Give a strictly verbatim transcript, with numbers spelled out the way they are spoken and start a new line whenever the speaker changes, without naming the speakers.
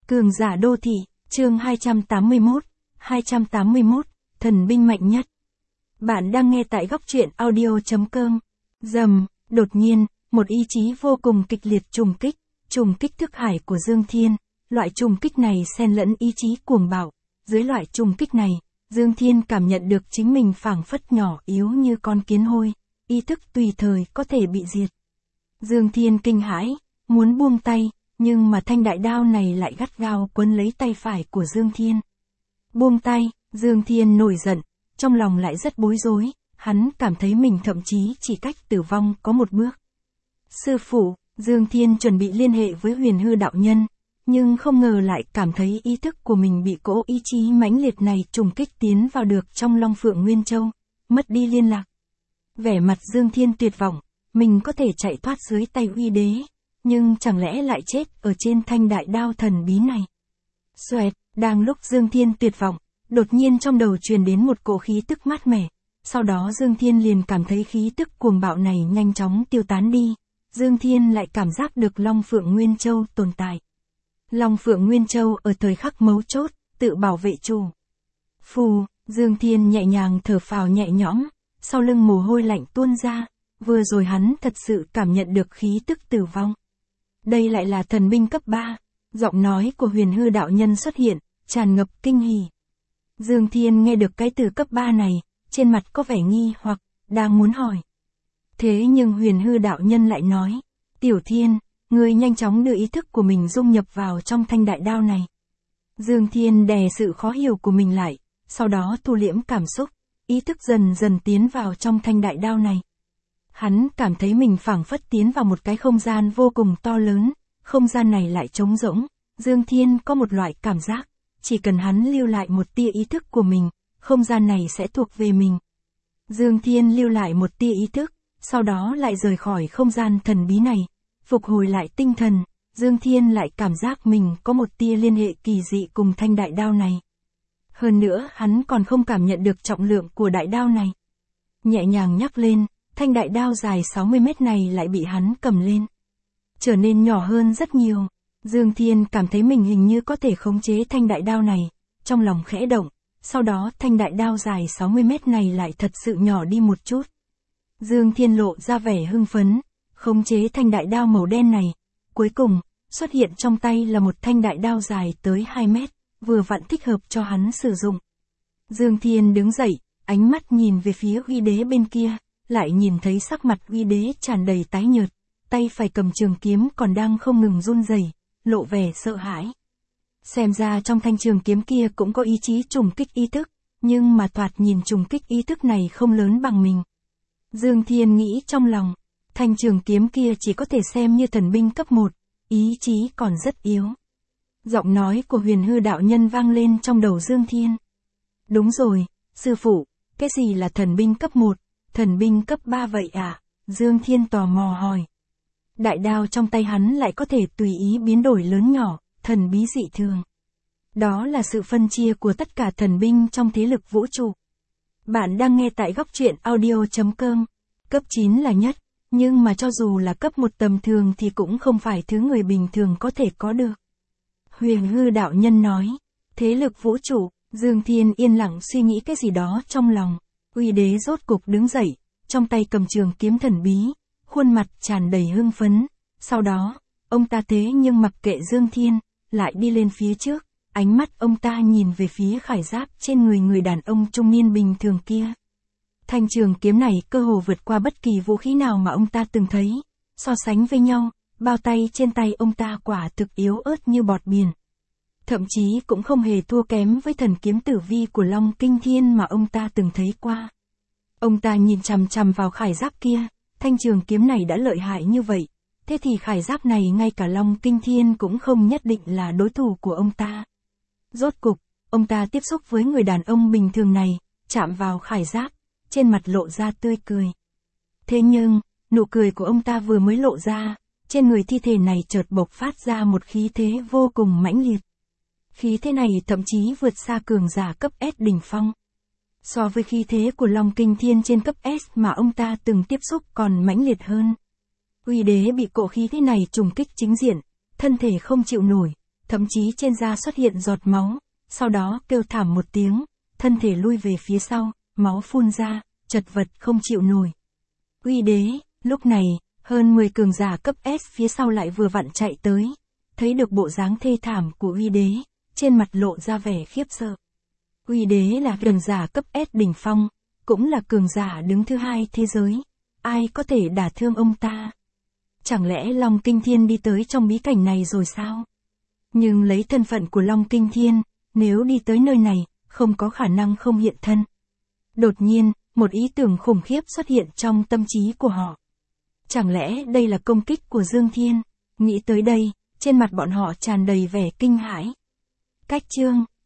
Cường giả đô thị, chương hai trăm tám mươi mốt, hai trăm tám mươi mốt, thần binh mạnh nhất. Bạn đang nghe tại góc truyện audio chấm com. Dầm, đột nhiên, một ý chí vô cùng kịch liệt trùng kích, trùng kích thức hải của Dương Thiên. Loại trùng kích này xen lẫn ý chí cuồng bạo. Dưới loại trùng kích này, Dương Thiên cảm nhận được chính mình phảng phất nhỏ yếu như con kiến hôi, ý thức tùy thời có thể bị diệt. Dương Thiên kinh hãi, muốn buông tay, nhưng mà thanh đại đao này lại gắt gao quấn lấy tay phải của Dương Thiên. Buông tay, Dương Thiên nổi giận, trong lòng lại rất bối rối, hắn cảm thấy mình thậm chí chỉ cách tử vong có một bước. Sư phụ, Dương Thiên chuẩn bị liên hệ với Huyền Hư đạo nhân, nhưng không ngờ lại cảm thấy ý thức của mình bị cỗ ý chí mãnh liệt này trùng kích tiến vào được trong Long Phượng Nguyên Châu, mất đi liên lạc. Vẻ mặt Dương Thiên tuyệt vọng, mình có thể chạy thoát dưới tay uy đế, nhưng chẳng lẽ lại chết ở trên thanh đại đao thần bí này. Xoẹt, đang lúc Dương Thiên tuyệt vọng, đột nhiên trong đầu truyền đến một cỗ khí tức mát mẻ, sau đó Dương Thiên liền cảm thấy khí tức cuồng bạo này nhanh chóng tiêu tán đi, Dương Thiên lại cảm giác được Long Phượng Nguyên Châu tồn tại. Long Phượng Nguyên Châu ở thời khắc mấu chốt, tự bảo vệ chủ. Phù, Dương Thiên nhẹ nhàng thở phào nhẹ nhõm, sau lưng mồ hôi lạnh tuôn ra, vừa rồi hắn thật sự cảm nhận được khí tức tử vong. Đây lại là thần binh cấp ba, giọng nói của Huyền Hư đạo nhân xuất hiện, tràn ngập kinh hỉ. Dương Thiên nghe được cái từ cấp ba này, trên mặt có vẻ nghi hoặc, đang muốn hỏi. Thế nhưng Huyền Hư đạo nhân lại nói, Tiểu Thiên, ngươi nhanh chóng đưa ý thức của mình dung nhập vào trong thanh đại đao này. Dương Thiên đè sự khó hiểu của mình lại, sau đó thu liễm cảm xúc, ý thức dần dần tiến vào trong thanh đại đao này. Hắn cảm thấy mình phảng phất tiến vào một cái không gian vô cùng to lớn, không gian này lại trống rỗng, Dương Thiên có một loại cảm giác, chỉ cần hắn lưu lại một tia ý thức của mình, không gian này sẽ thuộc về mình. Dương Thiên lưu lại một tia ý thức, sau đó lại rời khỏi không gian thần bí này, phục hồi lại tinh thần, Dương Thiên lại cảm giác mình có một tia liên hệ kỳ dị cùng thanh đại đao này. Hơn nữa hắn còn không cảm nhận được trọng lượng của đại đao này. Nhẹ nhàng nhắc lên, thanh đại đao dài sáu mươi mét này lại bị hắn cầm lên. Trở nên nhỏ hơn rất nhiều. Dương Thiên cảm thấy mình hình như có thể khống chế thanh đại đao này, trong lòng khẽ động, sau đó thanh đại đao dài sáu mươi mét này lại thật sự nhỏ đi một chút. Dương Thiên lộ ra vẻ hưng phấn, khống chế thanh đại đao màu đen này. Cuối cùng, xuất hiện trong tay là một thanh đại đao dài tới hai mét, vừa vặn thích hợp cho hắn sử dụng. Dương Thiên đứng dậy, ánh mắt nhìn về phía uy đế bên kia, lại nhìn thấy sắc mặt uy đế tràn đầy tái nhợt, tay phải cầm trường kiếm còn đang không ngừng run rẩy, lộ vẻ sợ hãi. Xem ra trong thanh trường kiếm kia cũng có ý chí trùng kích ý thức, nhưng mà thoạt nhìn trùng kích ý thức này không lớn bằng mình. Dương Thiên nghĩ trong lòng, thanh trường kiếm kia chỉ có thể xem như thần binh cấp một, ý chí còn rất yếu. Giọng nói của Huyền Hư đạo nhân vang lên trong đầu Dương Thiên. Đúng rồi, sư phụ, cái gì là thần binh cấp một, thần binh cấp ba vậy à? Dương Thiên tò mò hỏi. Đại đao trong tay hắn lại có thể tùy ý biến đổi lớn nhỏ, thần bí dị thường. Đó là sự phân chia của tất cả thần binh trong thế lực vũ trụ. Bạn đang nghe tại góc truyện audio chấm com. Cấp chín là nhất, nhưng mà cho dù là cấp một tầm thường thì cũng không phải thứ người bình thường có thể có được. Huyền Hư đạo nhân nói, thế lực vũ trụ, Dương Thiên yên lặng suy nghĩ cái gì đó trong lòng. Uy đế rốt cục đứng dậy, trong tay cầm trường kiếm thần bí, khuôn mặt tràn đầy hưng phấn. Sau đó, ông ta thế nhưng mặc kệ Dương Thiên, lại đi lên phía trước, ánh mắt ông ta nhìn về phía khải giáp trên người người đàn ông trung niên bình thường kia. Thanh trường kiếm này cơ hồ vượt qua bất kỳ vũ khí nào mà ông ta từng thấy, so sánh với nhau, bao tay trên tay ông ta quả thực yếu ớt như bọt biển. Thậm chí cũng không hề thua kém với thần kiếm tử vi của Long Kinh Thiên mà ông ta từng thấy qua. Ông ta nhìn chằm chằm vào khải giáp kia, thanh trường kiếm này đã lợi hại như vậy, thế thì khải giáp này ngay cả Long Kinh Thiên cũng không nhất định là đối thủ của ông ta. Rốt cục, ông ta tiếp xúc với người đàn ông bình thường này, chạm vào khải giáp, trên mặt lộ ra tươi cười. Thế nhưng, nụ cười của ông ta vừa mới lộ ra, trên người thi thể này chợt bộc phát ra một khí thế vô cùng mãnh liệt. Khí thế này thậm chí vượt xa cường giả cấp S đỉnh phong. So với khí thế của Long Kinh Thiên trên cấp S mà ông ta từng tiếp xúc còn mãnh liệt hơn. Uy đế bị cỗ khí thế này trùng kích chính diện, thân thể không chịu nổi, thậm chí trên da xuất hiện giọt máu, sau đó kêu thảm một tiếng, thân thể lui về phía sau, máu phun ra, chật vật không chịu nổi. Uy đế, lúc này, hơn mười cường giả cấp S phía sau lại vừa vặn chạy tới, thấy được bộ dáng thê thảm của uy đế, trên mặt lộ ra vẻ khiếp sợ. Uy đế là cường giả cấp S đỉnh phong, cũng là cường giả đứng thứ hai thế giới, ai có thể đả thương ông ta? Chẳng lẽ Long Kinh Thiên đi tới trong bí cảnh này rồi sao? Nhưng lấy thân phận của Long Kinh Thiên, nếu đi tới nơi này, không có khả năng không hiện thân. Đột nhiên, một ý tưởng khủng khiếp xuất hiện trong tâm trí của họ. Chẳng lẽ đây là công kích của Dương Thiên? Nghĩ tới đây, trên mặt bọn họ tràn đầy vẻ kinh hãi. Cách chương